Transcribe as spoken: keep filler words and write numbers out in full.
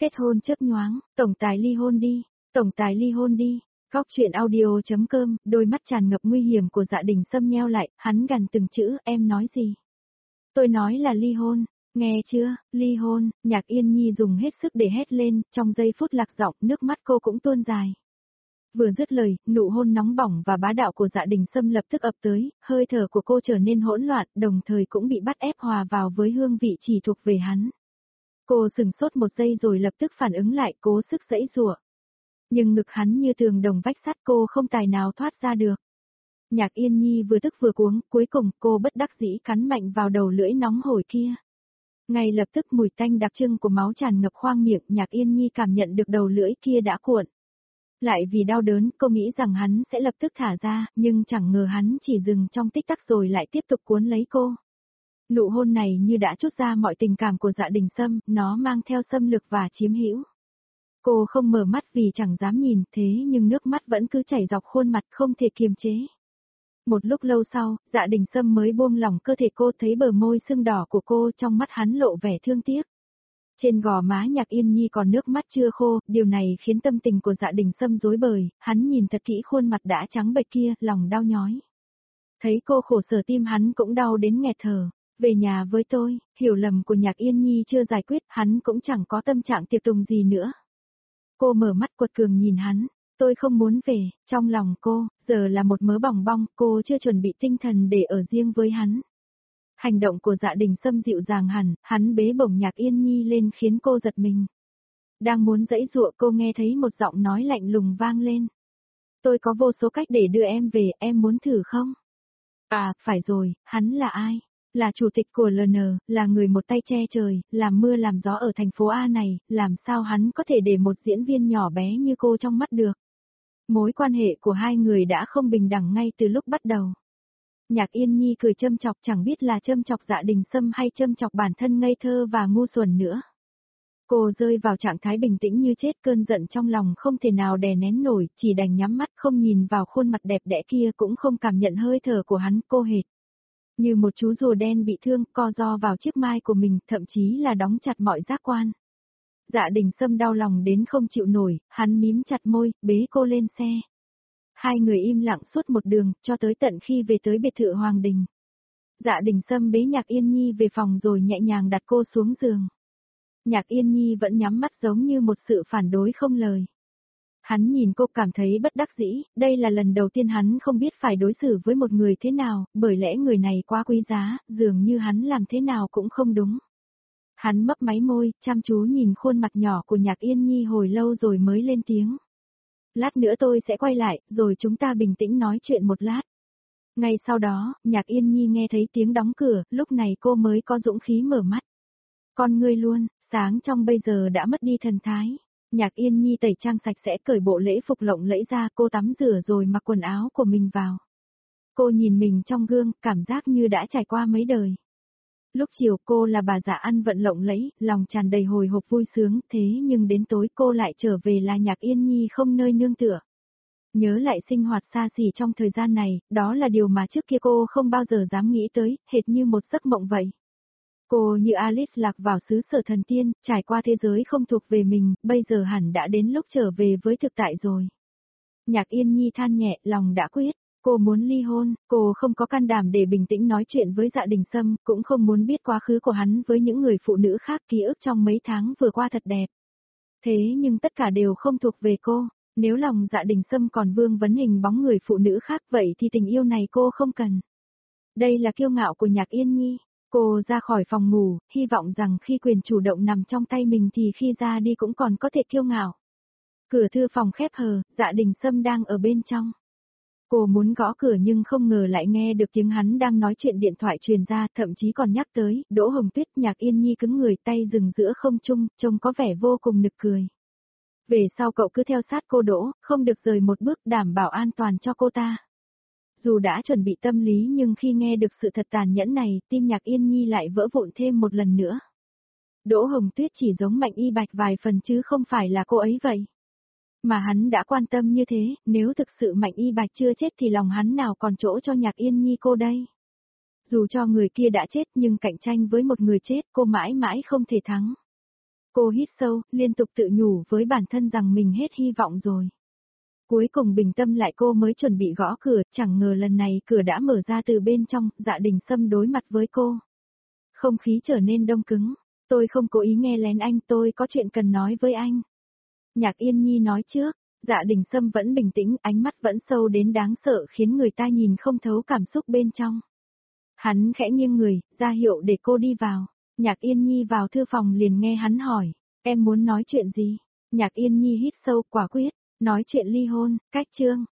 Kết hôn chớp nhoáng, tổng tài ly hôn đi, tổng tài ly hôn đi. Góc chuyện audio.com, đôi mắt tràn ngập nguy hiểm của Dạ Đình Sâm nheo lại, hắn gằn từng chữ, em nói gì? Tôi nói là ly hôn, nghe chưa, ly hôn, Nhạc Yên Nhi dùng hết sức để hét lên, trong giây phút lạc giọng, nước mắt cô cũng tuôn dài. Vừa dứt lời, nụ hôn nóng bỏng và bá đạo của Dạ Đình Sâm lập tức ập tới, hơi thở của cô trở nên hỗn loạn, đồng thời cũng bị bắt ép hòa vào với hương vị chỉ thuộc về hắn. Cô sừng sốt một giây rồi lập tức phản ứng lại, cố sức giãy giụa. Nhưng ngực hắn như tường đồng vách sắt, cô không tài nào thoát ra được. Nhạc Yên Nhi vừa tức vừa cuống, cuối cùng cô bất đắc dĩ cắn mạnh vào đầu lưỡi nóng hổi kia. Ngay lập tức mùi tanh đặc trưng của máu tràn ngập khoang miệng, Nhạc Yên Nhi cảm nhận được đầu lưỡi kia đã cuộn. Lại vì đau đớn, cô nghĩ rằng hắn sẽ lập tức thả ra, nhưng chẳng ngờ hắn chỉ dừng trong tích tắc rồi lại tiếp tục cuốn lấy cô. Nụ hôn này như đã trút ra mọi tình cảm của Dạ Đình Sâm, nó mang theo xâm lược và chiếm hữu. Cô không mở mắt vì chẳng dám nhìn, thế nhưng nước mắt vẫn cứ chảy dọc khuôn mặt không thể kiềm chế. Một lúc lâu sau, Dạ Đình Sâm mới buông lỏng cơ thể cô, thấy bờ môi sưng đỏ của cô, trong mắt hắn lộ vẻ thương tiếc. Trên gò má Nhạc Yên Nhi còn nước mắt chưa khô, điều này khiến tâm tình của Dạ Đình Sâm rối bời, hắn nhìn thật kỹ khuôn mặt đã trắng bệch kia, lòng đau nhói. Thấy cô khổ sở tim hắn cũng đau đến nghẹt thở. Về nhà với tôi, hiểu lầm của Nhạc Yên Nhi chưa giải quyết, hắn cũng chẳng có tâm trạng tiệc tùng gì nữa. Cô mở mắt quật cường nhìn hắn, tôi không muốn về, trong lòng cô, giờ là một mớ bòng bong, cô chưa chuẩn bị tinh thần để ở riêng với hắn. Hành động của Dạ Đình Sâm dịu dàng hẳn, hắn bế bổng Nhạc Yên Nhi lên khiến cô giật mình. Đang muốn giãy giụa, cô nghe thấy một giọng nói lạnh lùng vang lên. Tôi có vô số cách để đưa em về, em muốn thử không? À, phải rồi, hắn là ai? Là chủ tịch của lờ en, là người một tay che trời, làm mưa làm gió ở thành phố A này, làm sao hắn có thể để một diễn viên nhỏ bé như cô trong mắt được. Mối quan hệ của hai người đã không bình đẳng ngay từ lúc bắt đầu. Nhạc Yên Nhi cười châm chọc, chẳng biết là châm chọc Dạ Đình Sâm hay châm chọc bản thân ngây thơ và ngu xuẩn nữa. Cô rơi vào trạng thái bình tĩnh như chết, cơn giận trong lòng không thể nào đè nén nổi, chỉ đành nhắm mắt không nhìn vào khuôn mặt đẹp đẽ kia, cũng không cảm nhận hơi thở của hắn, cô hệt như một chú rùa đen bị thương, co ro vào chiếc mai của mình, thậm chí là đóng chặt mọi giác quan. Dạ Đình Sâm đau lòng đến không chịu nổi, hắn mím chặt môi, bế cô lên xe. Hai người im lặng suốt một đường, cho tới tận khi về tới biệt thự Hoàng Đình. Dạ Đình Sâm bế Nhạc Yên Nhi về phòng rồi nhẹ nhàng đặt cô xuống giường. Nhạc Yên Nhi vẫn nhắm mắt giống như một sự phản đối không lời. Hắn nhìn cô cảm thấy bất đắc dĩ, đây là lần đầu tiên hắn không biết phải đối xử với một người thế nào, bởi lẽ người này quá quý giá, dường như hắn làm thế nào cũng không đúng. Hắn mấp máy môi, chăm chú nhìn khuôn mặt nhỏ của Nhạc Yên Nhi hồi lâu rồi mới lên tiếng. Lát nữa tôi sẽ quay lại, rồi chúng ta bình tĩnh nói chuyện một lát. Ngay sau đó, Nhạc Yên Nhi nghe thấy tiếng đóng cửa, lúc này cô mới có dũng khí mở mắt. Con ngươi luôn, sáng trong bây giờ đã mất đi thần thái. Nhạc Yên Nhi tẩy trang sạch sẽ, cởi bộ lễ phục lộng lẫy ra, cô tắm rửa rồi mặc quần áo của mình vào. Cô nhìn mình trong gương, cảm giác như đã trải qua mấy đời. Lúc chiều cô là bà già ăn vận lộng lẫy, lòng tràn đầy hồi hộp vui sướng, thế nhưng đến tối cô lại trở về là Nhạc Yên Nhi không nơi nương tựa. Nhớ lại sinh hoạt xa xỉ trong thời gian này, đó là điều mà trước kia cô không bao giờ dám nghĩ tới, hệt như một giấc mộng vậy. Cô như Alice lạc vào xứ sở thần tiên, trải qua thế giới không thuộc về mình, bây giờ hẳn đã đến lúc trở về với thực tại rồi. Nhạc Yên Nhi than nhẹ, lòng đã quyết, cô muốn ly hôn, cô không có can đảm để bình tĩnh nói chuyện với Dạ Đình Sâm, cũng không muốn biết quá khứ của hắn với những người phụ nữ khác, ký ức trong mấy tháng vừa qua thật đẹp. Thế nhưng tất cả đều không thuộc về cô, nếu lòng Dạ Đình Sâm còn vương vấn hình bóng người phụ nữ khác vậy thì tình yêu này cô không cần. Đây là kiêu ngạo của Nhạc Yên Nhi. Cô ra khỏi phòng ngủ, hy vọng rằng khi quyền chủ động nằm trong tay mình thì khi ra đi cũng còn có thể kiêu ngạo. Cửa thư phòng khép hờ, Dạ Đình Sâm đang ở bên trong. Cô muốn gõ cửa nhưng không ngờ lại nghe được tiếng hắn đang nói chuyện điện thoại truyền ra, thậm chí còn nhắc tới, Đỗ Hồng Tuyết. Nhạc Yên Nhi cứng người, tay dừng giữa không trung, trông có vẻ vô cùng nực cười. Về sau cậu cứ theo sát cô Đỗ, không được rời một bước, đảm bảo an toàn cho cô ta. Dù đã chuẩn bị tâm lý nhưng khi nghe được sự thật tàn nhẫn này, tim Nhạc Yên Nhi lại vỡ vụn thêm một lần nữa. Đỗ Hồng Tuyết chỉ giống Mạnh Y Bạch vài phần chứ không phải là cô ấy vậy. Mà hắn đã quan tâm như thế, nếu thực sự Mạnh Y Bạch chưa chết thì lòng hắn nào còn chỗ cho Nhạc Yên Nhi cô đây. Dù cho người kia đã chết nhưng cạnh tranh với một người chết cô mãi mãi không thể thắng. Cô hít sâu, liên tục tự nhủ với bản thân rằng mình hết hy vọng rồi. Cuối cùng bình tâm lại cô mới chuẩn bị gõ cửa, chẳng ngờ lần này cửa đã mở ra từ bên trong, Dạ Đình Sâm đối mặt với cô. Không khí trở nên đông cứng. Tôi không cố ý nghe lén anh, tôi có chuyện cần nói với anh. Nhạc Yên Nhi nói trước, Dạ Đình Sâm vẫn bình tĩnh, ánh mắt vẫn sâu đến đáng sợ khiến người ta nhìn không thấu cảm xúc bên trong. Hắn khẽ nghiêng người, ra hiệu để cô đi vào. Nhạc Yên Nhi vào thư phòng liền nghe hắn hỏi, em muốn nói chuyện gì? Nhạc Yên Nhi hít sâu quả quyết, nói chuyện ly hôn, cách trương.